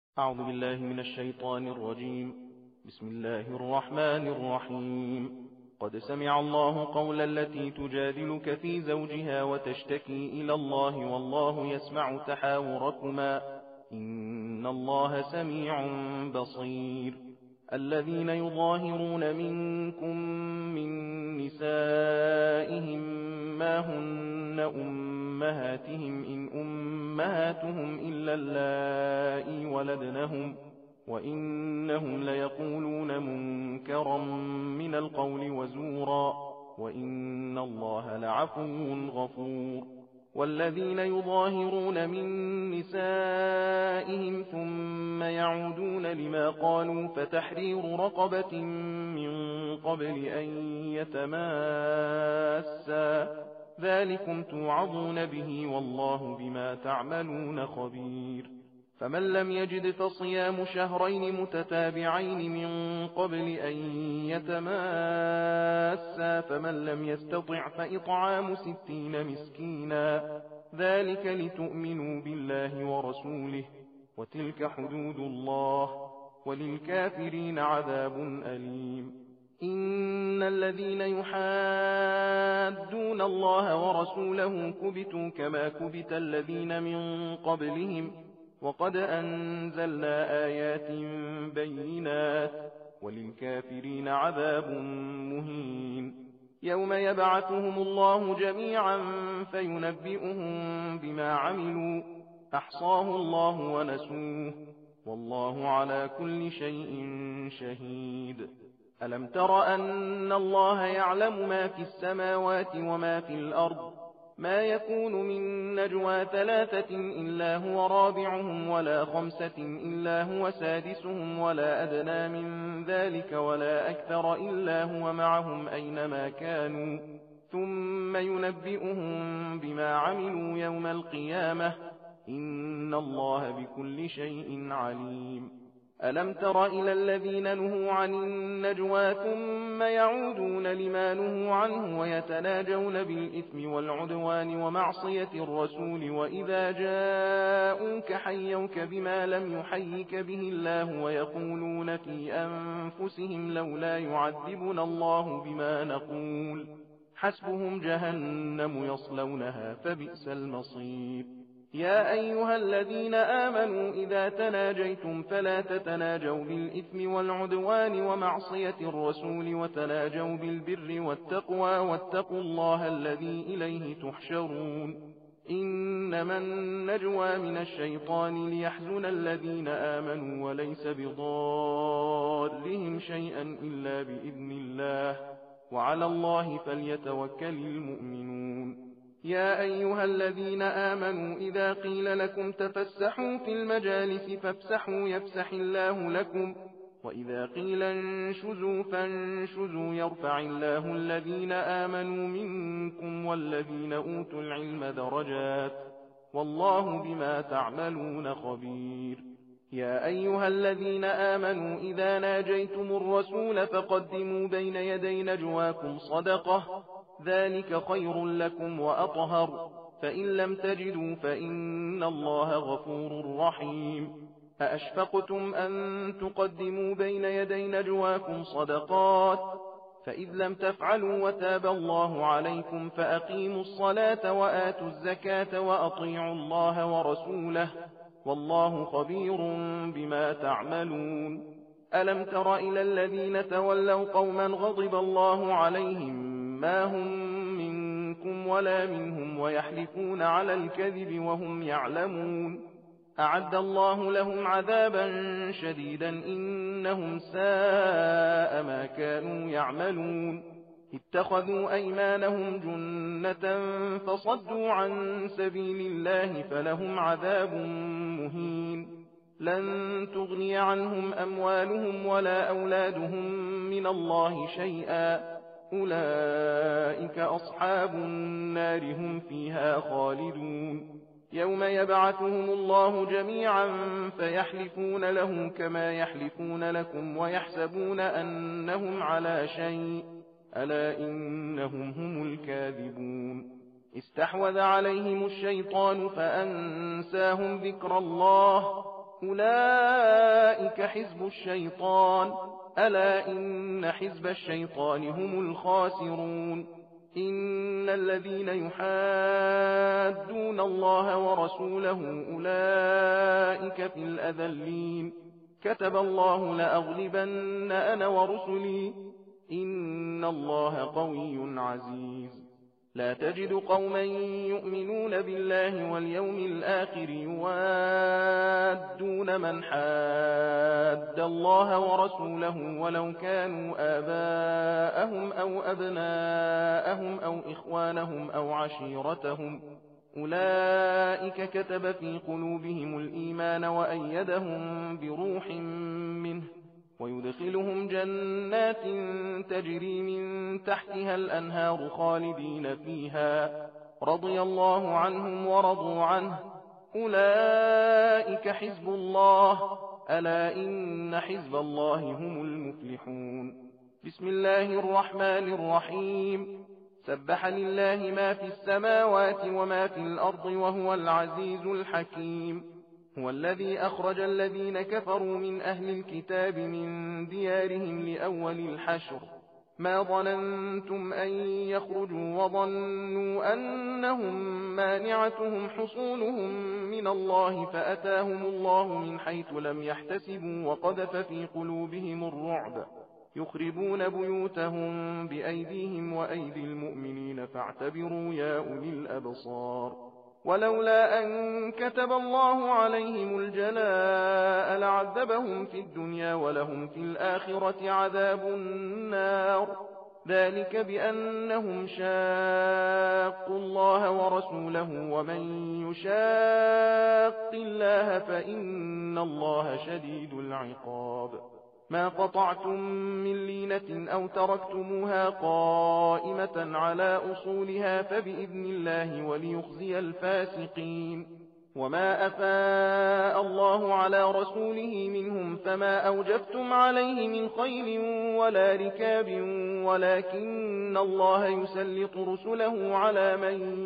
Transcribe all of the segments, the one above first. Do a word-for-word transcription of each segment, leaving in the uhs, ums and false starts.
أعوذ بالله من الشيطان الرجيم. بسم الله الرحمن الرحيم. قد سمع الله قول التي تجادلك في زوجها وتشتكي إلى الله والله يسمع تحاوركما إن الله سميع بصير. الذين يظاهرون منكم من نسائهم ما هن أمهاتهم إن أمهاتهم إلا اللائي ولدنهم وإنهم ليقولون منكرا من القول وزورا وإن الله لعفو غفور. والذين يظاهرون من نسائهم ثم يعودون لما قالوا فتحرير رقبة من قبل أن يتماسا ذلكم توعظون به والله بما تعملون خبير. فمن لم يجد فصيام شهرين متتابعين من قبل أن يتماسا فمن لم يستطع فإطعام ستين مسكينا ذلك لتؤمنوا بالله ورسوله وتلك حدود الله وللكافرين عذاب أليم. إن الذين يحادون الله ورسوله كبتوا كما كبت الذين من قبلهم وقد أنزلنا آيات بينات وللكافرين عذاب مهين. يوم يبعثهم الله جميعا فينبئهم بما عملوا أحصاه الله ونسوه والله على كل شيء شهيد. ألم تر أن الله يعلم ما في السماوات وما في الأرض ما يكون من نجوى ثلاثة إلا هو رابعهم ولا خمسة إلا هو سادسهم ولا أدنى من ذلك ولا أكثر إلا هو معهم أينما كانوا ثم ينبئهم بما عملوا يوم القيامة إن الله بكل شيء عليم. ألم تر إلى الذين نهوا عن النجوى ثم يعودون لما نهوا عنه ويتناجون بالإثم والعدوان ومعصية الرسول وإذا جاءوك حيوك بما لم يحيك به الله ويقولون في أنفسهم لولا يعذبنا الله بما نقول حسبهم جهنم يصلونها فبئس المصير. يا أيها الذين آمنوا إذا تناجيتم فلا تتناجوا بالإثم والعدوان ومعصية الرسول وتناجوا بالبر والتقوى واتقوا الله الذي إليه تحشرون. إنما النجوى من الشيطان ليحزن الذين آمنوا وليس بضارهم شيئا إلا بإذن الله وعلى الله فليتوكل المؤمنون. يا أيها الذين آمنوا إذا قيل لكم تفسحوا في المجالس فافسحوا يفسح الله لكم وإذا قيل انشزوا فانشزوا يرفع الله الذين آمنوا منكم والذين أوتوا العلم درجات والله بما تعملون خبير. يا أيها الذين آمنوا إذا ناجيتم الرسول فقدموا بين يدي نجواكم صدقة ذلك خير لكم وأطهر فإن لم تجدوا فإن الله غفور رحيم. أأشفقتم أن تقدموا بين يدي نجواكم صدقات فإذ لم تفعلوا وتاب الله عليكم فأقيموا الصلاة وآتوا الزكاة وأطيعوا الله ورسوله والله خبير بما تعملون. ألم تر إلى الذين تولوا قوما غضب الله عليهم ما هم منكم ولا منهم ويحلفون على الكذب وهم يعلمون أعد الله لهم عذابا شديدا إنهم ساء ما كانوا يعملون. اتخذوا أيمانهم جنة فصدوا عن سبيل الله فلهم عذاب مهين. لن تغني عنهم أموالهم ولا أولادهم من الله شيئا أولئك أصحاب النار هم فيها خالدون. يوم يبعثهم الله جميعا فيحلفون له كما يحلفون لكم ويحسبون أنهم على شيء ألا إنهم هم الكاذبون. استحوذ عليهم الشيطان فأنساهم ذكر الله أولئك حزب الشيطان ألا إن حزب الشيطان هم الخاسرون إن الذين يحادون الله ورسوله أولئك في الأذلين كتب الله لأغلبن أنا ورسلي إن الله قوي عزيز لا تجد قوما يؤمنون بالله واليوم الآخر يوادون من حاد الله ورسوله ولو كانوا آباءهم أو أبناءهم أو إخوانهم أو عشيرتهم أولئك كتب في قلوبهم الإيمان وأيدهم بروح منه ويدخلهم جنات تجري من تحتها الأنهار خالدين فيها رضي الله عنهم ورضوا عنه أولئك حزب الله ألا إن حزب الله هم المفلحون بسم الله الرحمن الرحيم سبح لله ما في السماوات وما في الأرض وهو العزيز الحكيم هو الذي أخرج الذين كفروا من أهل الكتاب من ديارهم لأول الحشر ما ظننتم أن يخرجوا وظنوا أنهم مانعتهم حصونهم من الله فأتاهم الله من حيث لم يحتسبوا وقذف في قلوبهم الرعب يخربون بيوتهم بأيديهم وأيدي المؤمنين فاعتبروا يا أولي الأبصار ولولا أن كتب الله عليهم الجلاء لعذبهم في الدنيا ولهم في الآخرة عذاب النار ذلك بأنهم شاقوا الله ورسوله ومن يشاق الله فإن الله شديد العقاب ما قطعتم من لينة أو تركتموها قائمة على أصولها فبإذن الله وليخزي الفاسقين وما أفاء الله على رسوله منهم فما أوجفتم عليه من خيل ولا ركاب ولكن الله يسلط رسله على من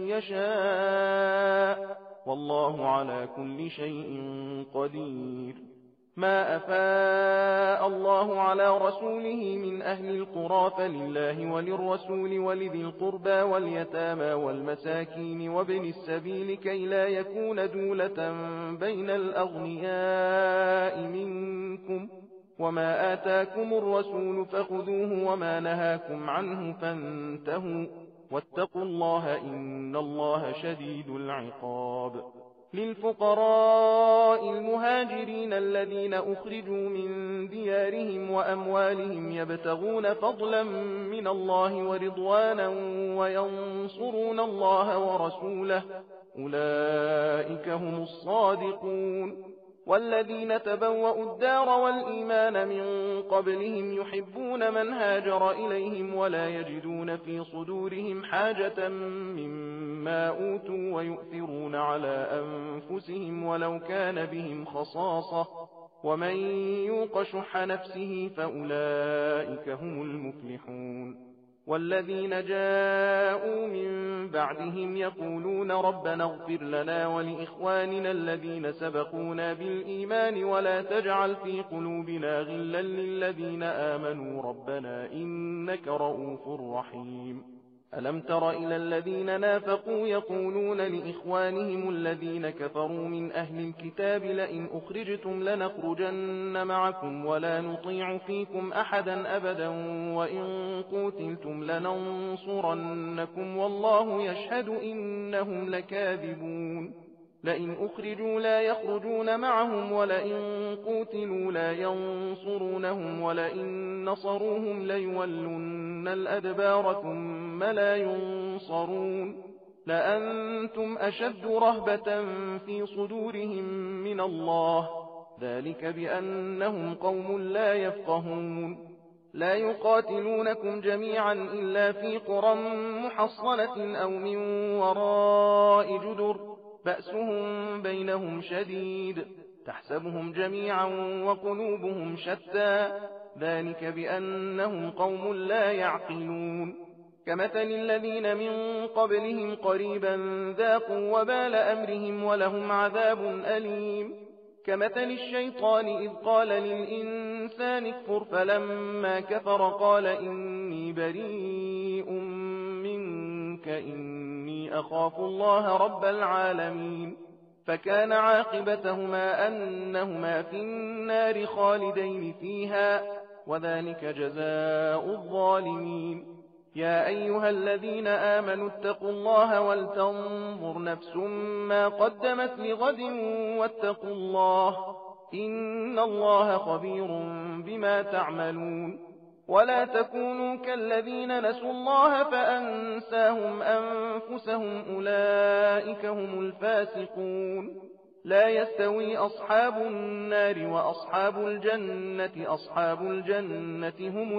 يشاء والله على كل شيء قدير ما أفاء الله على رسوله من أهل القرى فلله وللرسول ولذي القربى واليتامى والمساكين وابن السبيل كي لا يكون دولة بين الأغنياء منكم وما آتاكم الرسول فخذوه وما نهاكم عنه فانتهوا واتقوا الله إن الله شديد العقاب للفقراء المهاجرين الذين أخرجوا من ديارهم وأموالهم يبتغون فضلا من الله ورضوانا وينصرون الله ورسوله أولئك هم الصادقون والذين تبوأوا الدار والإيمان من قبلهم يحبون من هاجر إليهم ولا يجدون في صدورهم حاجة مما أوتوا ويؤثرون على أنفسهم ولو كان بهم خصاصة ومن يوق شح نفسه فأولئك هم المفلحون والذين جاءوا من بعدهم يقولون ربنا اغفر لنا ولإخواننا الذين سبقونا بالإيمان ولا تجعل في قلوبنا غلا للذين آمنوا ربنا إنك رؤوف رحيم ألم تر إلى الذين نافقوا يقولون لإخوانهم الذين كفروا من أهل الكتاب لئن أخرجتم لنخرجن معكم ولا نطيع فيكم أحدا أبدا وإن قوتلتم لننصرنكم والله يشهد إنهم لكاذبون لئن أخرجوا لا يخرجون معهم ولئن قوتلوا لا ينصرونهم ولئن نصروهم ليولن الأدبار ثم لا ينصرون لأنتم أشد رهبة في صدورهم من الله ذلك بأنهم قوم لا يفقهون لا يقاتلونكم جميعا إلا في قرى محصنة أو من وراء جدر بأسهم بينهم شديد تحسبهم جميعا وقلوبهم شتى ذلك بأنهم قوم لا يعقلون كمثل الذين من قبلهم قريبا ذاقوا وبال أمرهم ولهم عذاب أليم كمثل الشيطان إذ قال للإنسان اكفر فلما كفر قال إني بريء منك إني أخاف الله رب العالمين فكان عاقبتهما أنهما في النار خالدين فيها وذلك جزاء الظالمين يا أيها الذين آمنوا اتقوا الله ولتنظر نفس ما قدمت لغد واتقوا الله إن الله خبير بما تعملون ولا تكونوا كالذين نسوا الله فأنساهم أنفسهم أولئك هم الفاسقون لا يستوي أصحاب النار وأصحاب الجنة أصحاب الجنة هم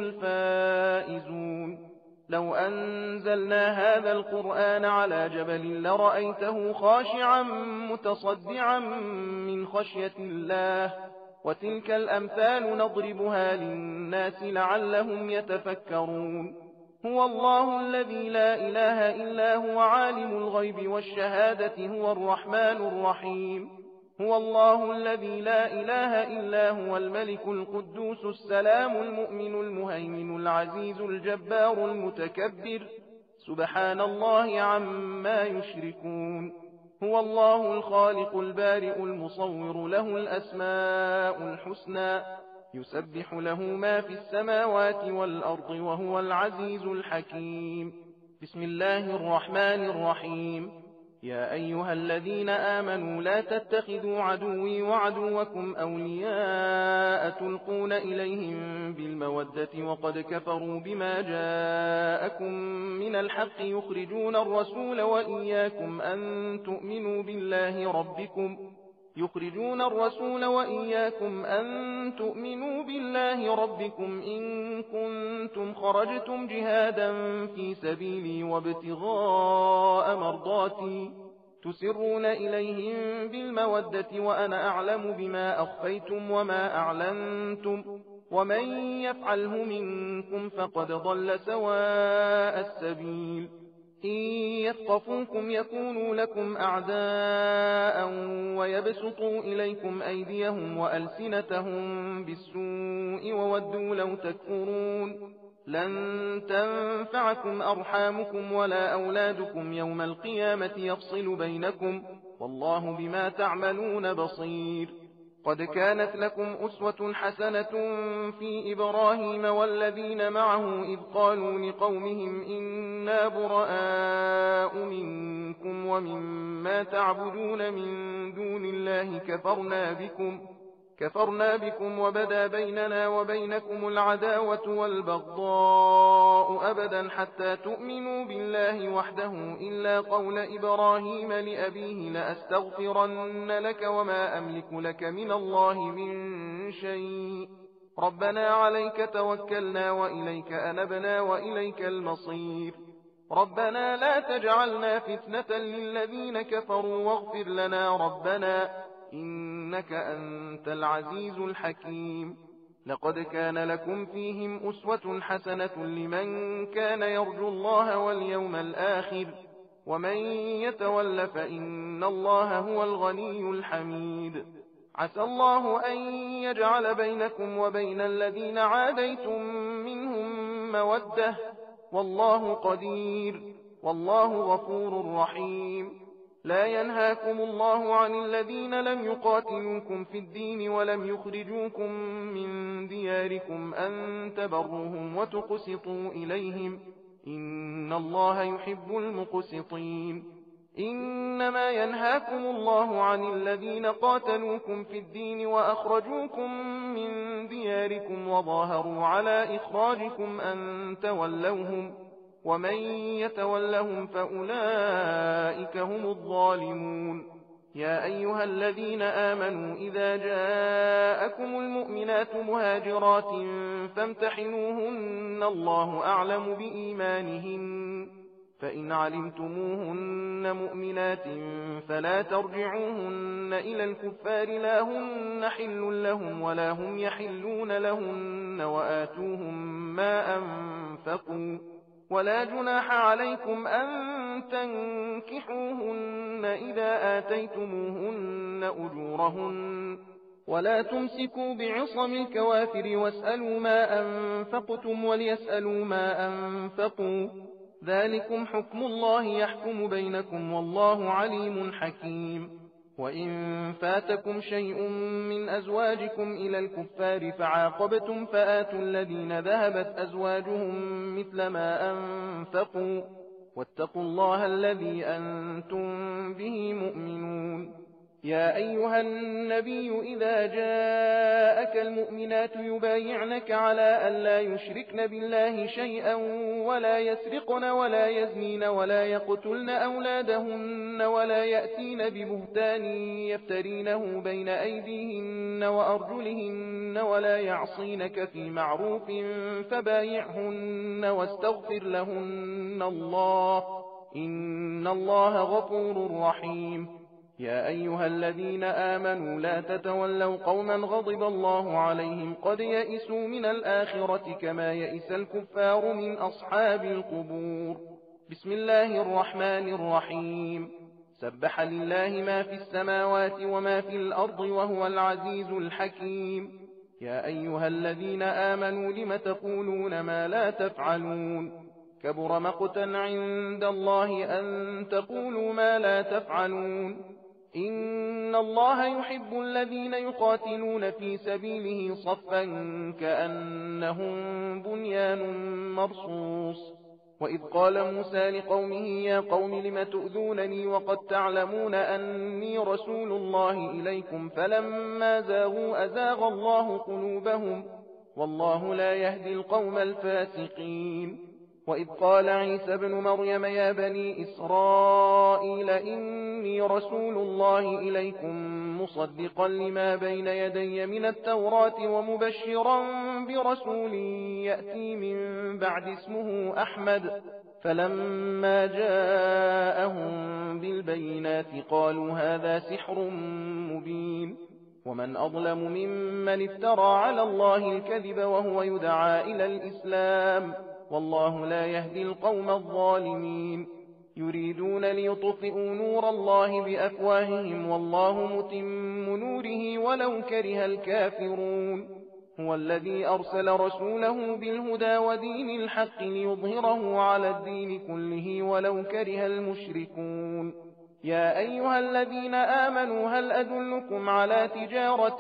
الفائزون لو أنزلنا هذا القرآن على جبل لرأيته خاشعا متصدعا من خشية الله وتلك الأمثال نضربها للناس لعلهم يتفكرون هو الله الذي لا إله إلا هو عالم الغيب والشهادة هو الرحمن الرحيم هو الله الذي لا إله إلا هو الملك القدوس السلام المؤمن المهيمن العزيز الجبار المتكبر سبحان الله عما يشركون هو الله الخالق البارئ المصور له الأسماء الحسنى يسبح له ما في السماوات والأرض وهو العزيز الحكيم بسم الله الرحمن الرحيم يا أيها الذين آمنوا لا تتخذوا عدوي وعدوكم أولياء تلقون إليهم بالمودة وقد كفروا بما جاءكم من الحق يخرجون الرسول وإياكم أن تؤمنوا بالله ربكم يخرجون الرسول وإياكم أن تؤمنوا بالله ربكم إن كنتم خرجتم جهادا في سبيلي وابتغاء مرضاتي تسرون إليهم بالمودة وأنا أعلم بما أخفيتم وما أعلنتم ومن يفعله منكم فقد ضل سواء السبيل إن يثقفوكم يكونوا لكم أعداء ويبسطوا إليكم أيديهم وألسنتهم بالسوء وودوا لو تكفرون لن تنفعكم أرحامكم ولا أولادكم يوم القيامة يفصل بينكم والله بما تعملون بصير قد كانت لكم أسوة حسنة في إبراهيم والذين معه إذ قالوا لقومهم إنا براء منكم ومما تعبدون من دون الله كفرنا بكم كفرنا بكم وبدا بيننا وبينكم العداوة والبغضاء أبدا حتى تؤمنوا بالله وحده إلا قول إبراهيم لأبيه لأستغفرن لك وما أملك لك من الله من شيء ربنا عليك توكلنا وإليك أنبنا وإليك المصير ربنا لا تجعلنا فتنة للذين كفروا واغفر لنا ربنا إنك أنت العزيز الحكيم لقد كان لكم فيهم أسوة حسنة لمن كان يرجو الله واليوم الآخر ومن يتول فإن الله هو الغني الحميد عسى الله أن يجعل بينكم وبين الذين عاديتم منهم مودة والله قدير والله غفور رحيم لا ينهاكم الله عن الذين لم يقاتلوكم في الدين ولم يخرجوكم من دياركم أن تبروهم وتقسطوا إليهم إن الله يحب المقسطين إنما ينهاكم الله عن الذين قاتلوكم في الدين وأخرجوكم من دياركم وظاهروا على إخراجكم أن تولوهم ومن يتولهم فأولئك هم الظالمون يا أيها الذين آمنوا إذا جاءكم المؤمنات مهاجرات فامتحنوهن الله أعلم بإيمانهن فإن علمتموهن مؤمنات فلا ترجعوهن إلى الكفار لا هن حل لهم ولا هم يحلون لهن وآتوهم ما أنفقوا ولا جناح عليكم أن تنكحوهن إذا آتيتموهن أجورهن ولا تمسكوا بعصم الكوافر واسألوا ما أنفقتم وليسألوا ما أنفقوا، ذلكم حكم الله يحكم بينكم والله عليم حكيم. وإن فاتكم شيء من أزواجكم إلى الكفار فعاقبتم فآتوا الذين ذهبت أزواجهم مثل ما أنفقوا، واتقوا الله الذي أنتم به مؤمنون. يا أيها النبي إذا جاءك المؤمنات يبايعنك على أن لا يشركن بالله شيئا ولا يسرقن ولا يزنين ولا يقتلن أولادهن ولا يأتين ببهتان يفترينه بين أيديهن وأرجلهن ولا يعصينك في معروف فبايعهن واستغفر لهن الله، إن الله غفور رحيم. يا أيها الذين آمنوا لا تتولوا قوما غضب الله عليهم قد يئسوا من الآخرة كما يئس الكفار من أصحاب القبور. بسم الله الرحمن الرحيم. سبح لله ما في السماوات وما في الأرض وهو العزيز الحكيم. يا أيها الذين آمنوا لم تقولون ما لا تفعلون؟ كبر مقتا عند الله أن تقولوا ما لا تفعلون. إن الله يحب الذين يقاتلون في سبيله صفا كأنهم بنيان مرصوص. وإذ قال موسى لقومه يا قوم لم تؤذونني وقد تعلمون أني رسول الله إليكم فلما زاغوا أزاغ الله قلوبهم والله لا يهدي القوم الفاسقين. وإذ قال عيسى ابن مريم يا بني إسرائيل إني رسول الله إليكم مصدقا لما بين يدي من التوراة ومبشرا برسول يأتي من بعد اسمه أحمد، فلما جاءهم بالبينات قالوا هذا سحر مبين. ومن أظلم ممن افترى على الله الكذب وهو يدعى إلى الإسلام والله لا يهدي القوم الظالمين. يريدون ليطفئوا نور الله بأفواههم والله متم نوره ولو كره الكافرون. هو الذي أرسل رسوله بالهدى ودين الحق ليظهره على الدين كله ولو كره المشركون. يا أيها الذين آمنوا هل أدلكم على تجارة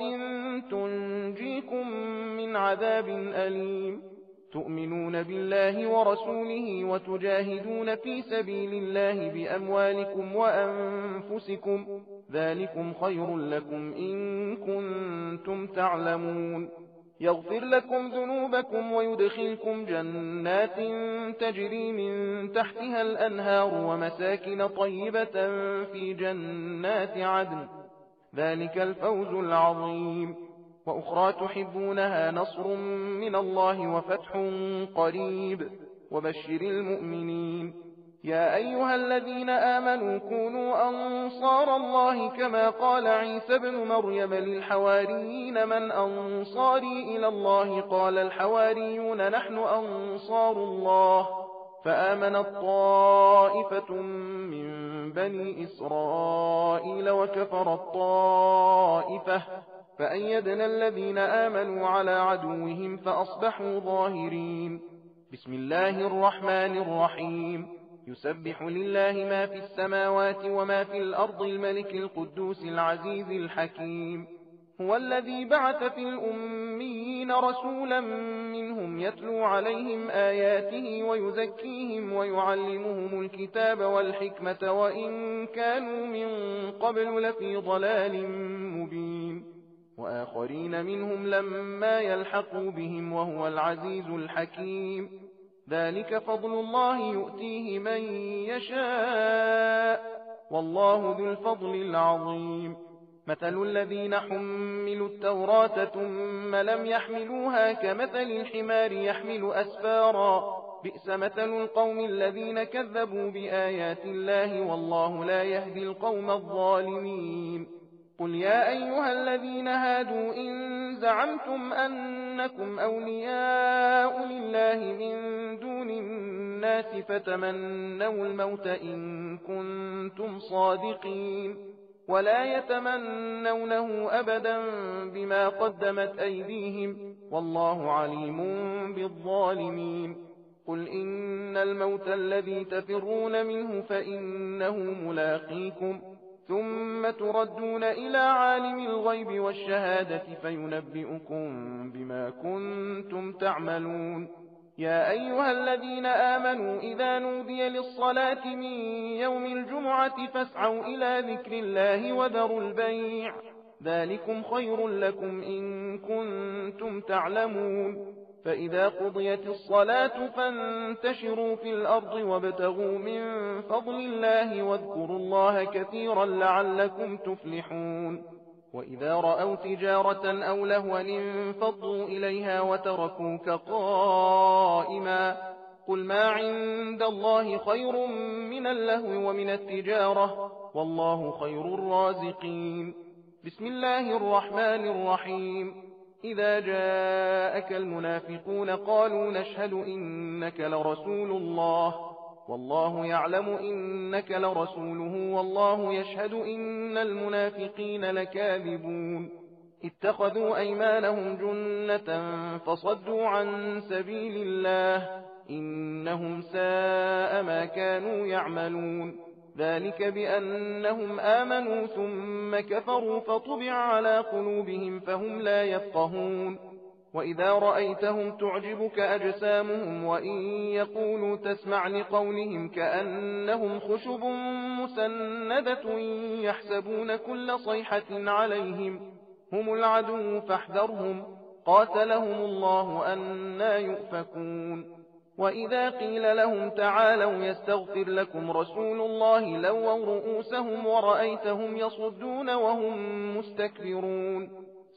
تنجيكم من عذاب أليم؟ تؤمنون بالله ورسوله وتجاهدون في سبيل الله بأموالكم وأنفسكم، ذلكم خير لكم إن كنتم تعلمون. يغفر لكم ذنوبكم ويدخلكم جنات تجري من تحتها الأنهار ومساكن طيبة في جنات عدن، ذلك الفوز العظيم. وأخرى تحبونها نصر من الله وفتح قريب وبشر المؤمنين. يا أيها الذين آمنوا كونوا أنصار الله كما قال عيسى ابن مريم للحواريين من أنصاري إلى الله قال الحواريون نحن أنصار الله، فآمنت طائفة من بني إسرائيل وكفرت طائفة فأيدنا الذين آمنوا على عدوهم فأصبحوا ظاهرين. بسم الله الرحمن الرحيم. يسبح لله ما في السماوات وما في الأرض الملك القدوس العزيز الحكيم. هو الذي بعث في الأميين رسولا منهم يتلو عليهم آياته ويزكيهم ويعلمهم الكتاب والحكمة وإن كانوا من قبل لفي ضلال مبين. وآخرين منهم لما يلحقوا بهم وهو العزيز الحكيم. ذلك فضل الله يؤتيه من يشاء والله ذو الفضل العظيم. مثل الذين حملوا التوراة ثم لم يحملوها كمثل الحمار يحمل أسفارا، بئس مثل القوم الذين كذبوا بآيات الله والله لا يهدي القوم الظالمين. قل يا أيها الذين هادوا إن زعمتم أنكم أولياء لله من دون الناس فتمنوا الموت إن كنتم صادقين، ولا يتمنونه أبدا بما قدمت أيديهم والله عليم بالظالمين. قل إن الموت الذي تفرون منه فإنه ملاقيكم ثم تردون إلى عالم الغيب والشهادة فينبئكم بما كنتم تعملون. يا أيها الذين آمنوا إذا نودي للصلاة من يوم الجمعة فاسعوا إلى ذكر الله وذروا البيع ذلكم خير لكم إن كنتم تعلمون. فإذا قضيت الصلاة فانتشروا في الأرض وابتغوا من فضل الله واذكروا الله كثيرا لعلكم تفلحون. وإذا رأوا تجارة أو لهوا انفضوا إليها وتركوك قائما قل ما عند الله خير من اللهو ومن التجارة والله خير الرازقين. بسم الله الرحمن الرحيم. إذا جاءك المنافقون قالوا نشهد إنك لرسول الله والله يعلم إنك لرسوله والله يشهد إن المنافقين لكاذبون. اتخذوا أيمانهم جنة فصدوا عن سبيل الله إنهم ساء ما كانوا يعملون. ذلك بأنهم آمنوا ثم كفروا فطبع على قلوبهم فهم لا يفقهون. وإذا رأيتهم تعجبك أجسامهم وإن يقولوا تسمع لقولهم كأنهم خشب مسندة يحسبون كل صيحة عليهم هم العدو فاحذرهم قاتلهم الله أنى يؤفكون. وإذا قيل لهم تعالوا يستغفر لكم رسول الله لووا رؤوسهم ورأيتهم يصدون وهم مستكبرون.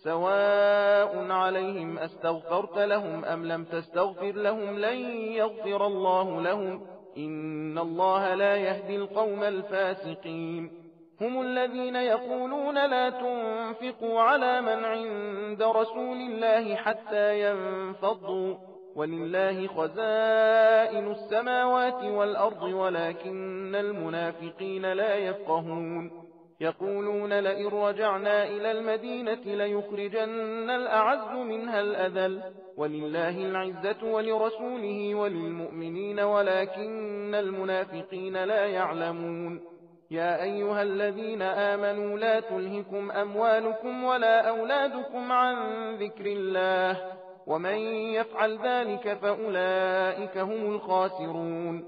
سواء عليهم أستغفرت لهم أم لم تستغفر لهم لن يغفر الله لهم إن الله لا يهدي القوم الفاسقين. هم الذين يقولون لا تنفقوا على من عند رسول الله حتى ينفضوا ولله خزائن السماوات والأرض ولكن المنافقين لا يفقهون. يقولون لئن رجعنا إلى المدينة ليخرجن الأعز منها الأذل ولله العزة ولرسوله وللمؤمنين ولكن المنافقين لا يعلمون. يا أيها الذين آمنوا لا تلهكم أموالكم ولا أولادكم عن ذكر الله ومن يفعل ذلك فأولئك هم الخاسرون.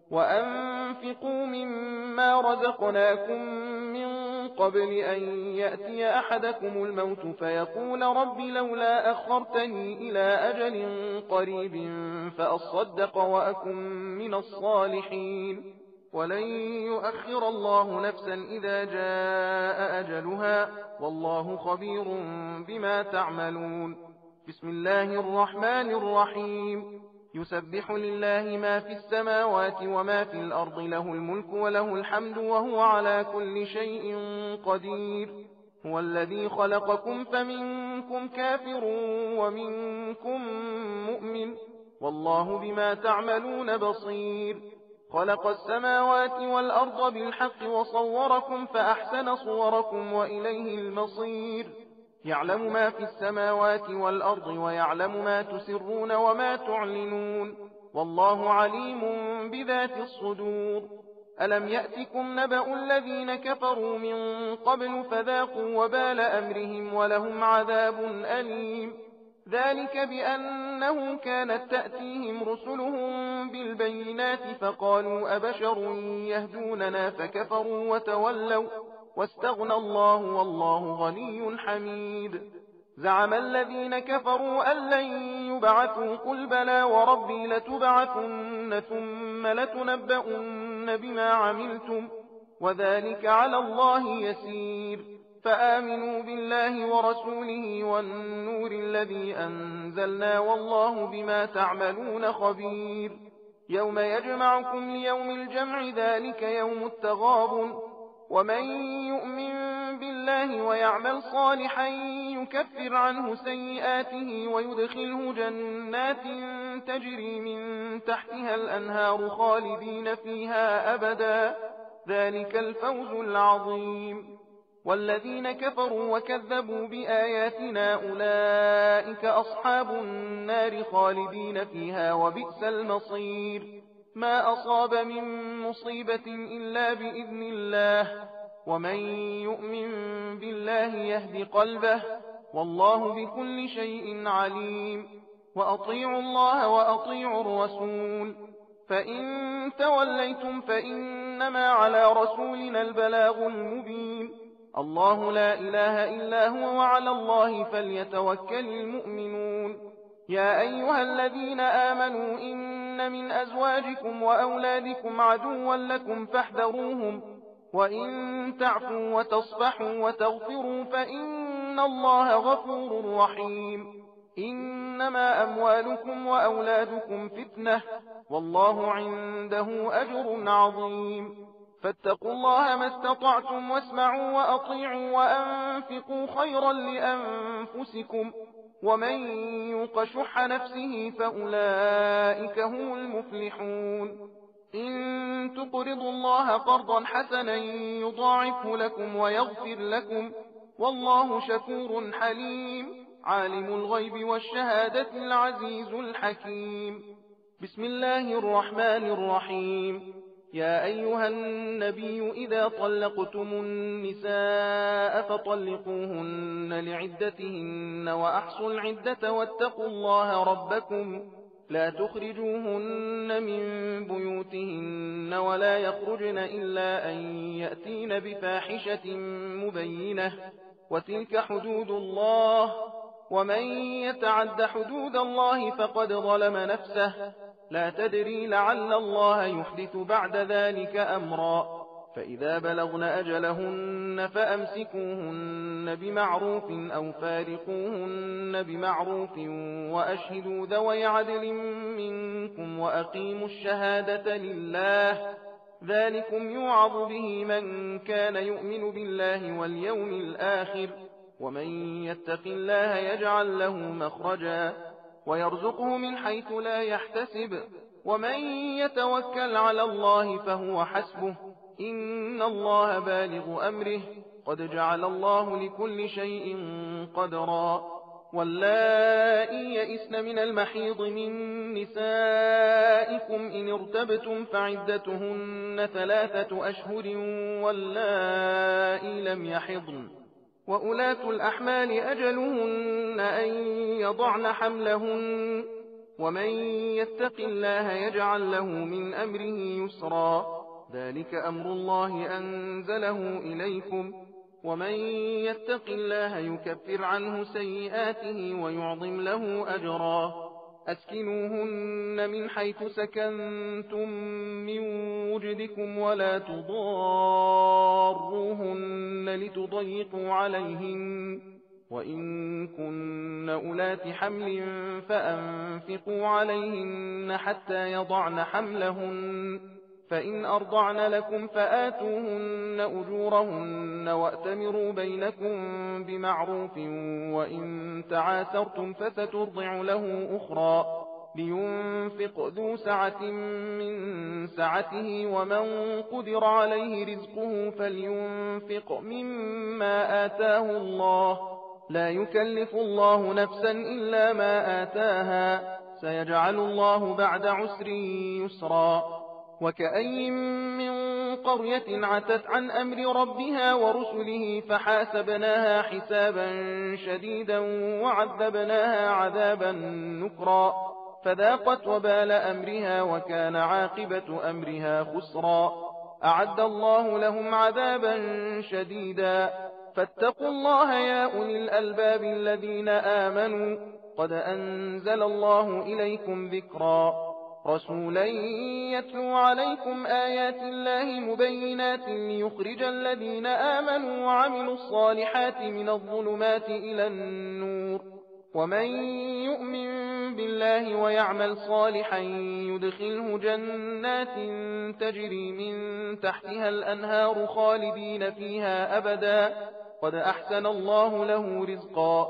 وأنفقوا مما رزقناكم من قبل أن يأتي أحدكم الموت فيقول رب لولا أخرتني إلى أجل قريب فأصدق وأكن من الصالحين ولن يؤخر الله نفسا إذا جاء أجلها والله خبير بما تعملون. بسم الله الرحمن الرحيم. يسبح لله ما في السماوات وما في الأرض له الملك وله الحمد وهو على كل شيء قدير. هو الذي خلقكم فمنكم كافر ومنكم مؤمن والله بما تعملون بصير. خلق السماوات والأرض بالحق وصوركم فأحسن صوركم وإليه المصير. يعلم ما في السماوات والأرض ويعلم ما تسرون وما تعلنون والله عليم بذات الصدور. ألم يأتكم نبأ الذين كفروا من قبل فذاقوا وبال أمرهم ولهم عذاب أليم. ذلك بأنه كانت تأتيهم رسلهم بالبينات فقالوا أبشر يهدوننا فكفروا وتولوا واستغنى الله والله غني حميد. زعم الذين كفروا أن لن يبعثوا قل بلى وربي لتبعثن ثم لتنبؤن بما عملتم وذلك على الله يسير. فآمنوا بالله ورسوله والنور الذي أنزلنا والله بما تعملون خبير. يوم يجمعكم ليوم الجمع ذلك يوم التغابن ومن يؤمن بالله ويعمل صالحا يكفر عنه سيئاته ويدخله جنات تجري من تحتها الأنهار خالدين فيها أبدا ذلك الفوز العظيم. والذين كفروا وكذبوا بآياتنا أولئك أصحاب النار خالدين فيها وبئس المصير. ما أصاب من مصيبة إلا بإذن الله، ومن يؤمن بالله يهد قلبه، والله بكل شيء عليم. وأطيعوا الله وأطيعوا الرسول، فإن توليتم فإنما على رسولنا البلاغ المبين. الله لا إله إلا هو وعلى الله فليتوكل المؤمنون. يا أيها الذين آمنوا إن من أزواجكم وأولادكم عدوا لكم فاحذروهم، وإن تعفوا وتصفحوا وتغفروا فإن الله غفور رحيم. إنما أموالكم وأولادكم فتنة، والله عنده أجر عظيم. فاتقوا الله ما استطعتم واسمعوا وأطيعوا وأنفقوا خيرا لأنفسكم، ومن يوق شح نفسه فأولئك هم المفلحون. إن تقرضوا الله قرضا حسنا يضاعفه لكم ويغفر لكم، والله شكور حليم. عالم الغيب والشهادة العزيز الحكيم. بسم الله الرحمن الرحيم. يا أيها النبي إذا طلقتم النساء فطلقوهن لعدتهن وأحصوا العدة واتقوا الله ربكم لا تخرجوهن من بيوتهن ولا يخرجن إلا أن يأتين بفاحشة مبينة، وتلك حدود الله، ومن يتعد حدود الله فقد ظلم نفسه. لا تدري لعل الله يحدث بعد ذلك أمرا. فإذا بلغن أجلهن فأمسكوهن بمعروف أو فارقوهن بمعروف وأشهدوا ذوي عدل منكم وأقيموا الشهادة لله، ذلكم يوعظ به من كان يؤمن بالله واليوم الآخر، ومن يتق الله يجعل له مخرجا ويرزقه من حيث لا يحتسب، ومن يتوكل على الله فهو حسبه، إن الله بالغ أمره، قد جعل الله لكل شيء قدرا. واللائي يئسن من المحيض من نسائكم إن ارتبتم فعدتهن ثلاثة أشهر واللائي لم يحضن، وأولاة الأحمال أجلهن أن يضعن حملهن، ومن يتق الله يجعل له من أمره يسرا. ذلك أمر الله أنزله إليكم، ومن يتق الله يكفر عنه سيئاته ويعظم له أجرا. أسكنوهن من حيث سكنتم من وجدكم ولا تضاروهن لتضيقوا عليهن، وإن كن أولات حمل فأنفقوا عليهن حتى يضعن حملهن، فإن أرضعن لكم فآتوهن أجورهن وأتمروا بينكم بمعروف، وإن تعاسرتم فسترضع له أخرى. لينفق ذو سعة من سعته، ومن قدر عليه رزقه فلينفق مما آتاه الله، لا يكلف الله نفسا إلا ما آتاها، سيجعل الله بعد عسر يسرا. وكأي من قرية عتت عن أمر ربها ورسله فحاسبناها حسابا شديدا وعذبناها عذابا نكرا، فذاقت وبال أمرها وكان عاقبة أمرها خسرا. أعد الله لهم عذابا شديدا، فاتقوا الله يا أولي الألباب الذين آمنوا، قد أنزل الله إليكم ذكرا. رسولا يتلو عليكم آيات الله مبينات ليخرج الذين آمنوا وعملوا الصالحات من الظلمات إلى النور، ومن يؤمن بالله ويعمل صالحا يدخله جنات تجري من تحتها الأنهار خالدين فيها أبدا، قد أحسن الله له رزقا.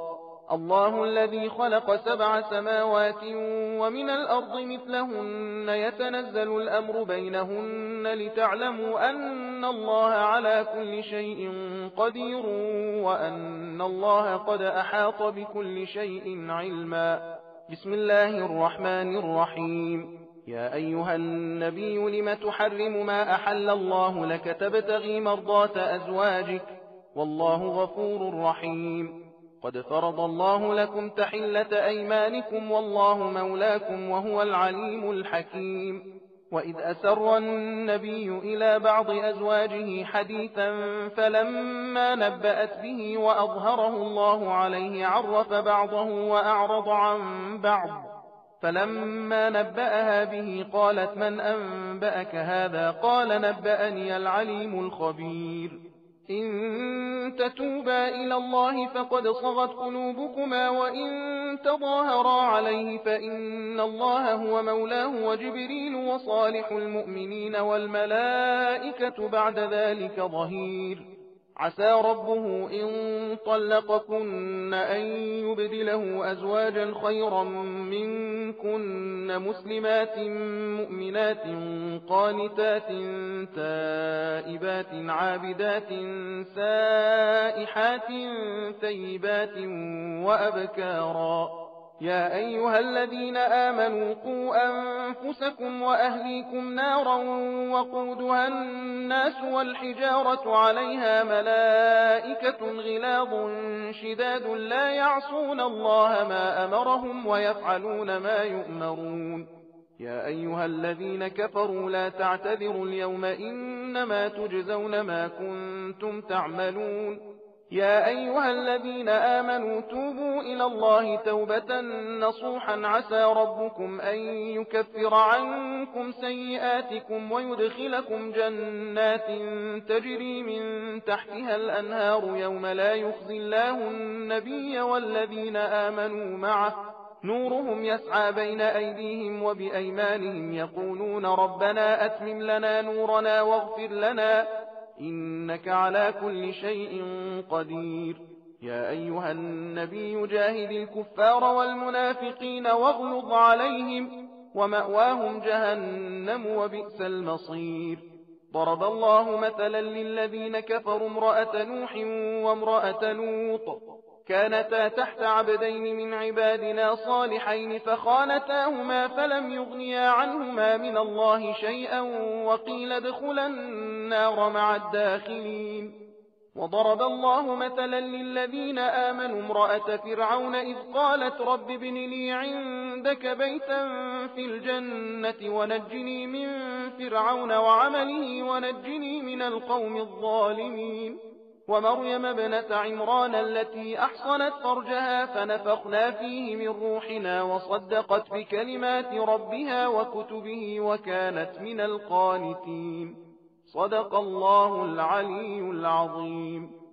الله الذي خلق سبع سماوات ومن الأرض مثلهن يتنزل الأمر بينهن لتعلموا أن الله على كل شيء قدير وأن الله قد أحاط بكل شيء علما. بسم الله الرحمن الرحيم. يا أيها النبي لم تحرم ما أحل الله لك تبتغي مرضات أزواجك والله غفور رحيم. قد فرض الله لكم تحلة أيمانكم والله مولاكم وهو العليم الحكيم. وإذ أسر النبي إلى بعض أزواجه حديثا فلما نبأت به وأظهره الله عليه عرف بعضه وأعرض عن بعض فلما نبأها به قالت من أنبأك هذا قال نبأني العليم الخبير. إن تتوبا إلى الله فقد صغت قلوبكما وإن تظاهرا عليه فإن الله هو مولاه وجبريل وصالح المؤمنين والملائكة بعد ذلك ظهير. عسى ربه إن طلقكن أن يبدله أزواجا خيرا منكن مسلمات مؤمنات قانتات تائبات عابدات سائحات ثيبات وأبكارا. يا أيها الذين آمنوا قوا أنفسكم وأهليكم نارا وقودها الناس والحجارة عليها ملائكة غلاظ شداد لا يعصون الله ما أمرهم ويفعلون ما يؤمرون. يا أيها الذين كفروا لا تعتذروا اليوم إنما تجزون ما كنتم تعملون. يا أيها الذين آمنوا توبوا إلى الله توبة نصوحا عسى ربكم أن يكفر عنكم سيئاتكم ويدخلكم جنات تجري من تحتها الأنهار يوم لا يخزي الله النبي والذين آمنوا معه نورهم يسعى بين أيديهم وبأيمانهم يقولون ربنا أتمم لنا نورنا واغفر لنا إنك على كل شيء قدير. يا أيها النبي جاهد الكفار والمنافقين واغلظ عليهم ومأواهم جهنم وبئس المصير. ضرب الله مثلا للذين كفروا امرأة نوح وامرأة لوط كانتا تحت عبدين من عبادنا صالحين فخانتاهما فلم يغنيا عنهما من الله شيئا وقيل ادخلا النار مع الداخلين. وضرب الله مثلا للذين آمنوا امرأة فرعون إذ قالت رب ابن لي عندك بيتا في الجنة ونجني من فرعون وعمله ونجني من القوم الظالمين. ومريم ابنة عمران التي أحصنت فرجها فنفخنا فيه من روحنا وصدقت بكلمات ربها وكتبه وكانت من القانتين. صدق الله العلي العظيم.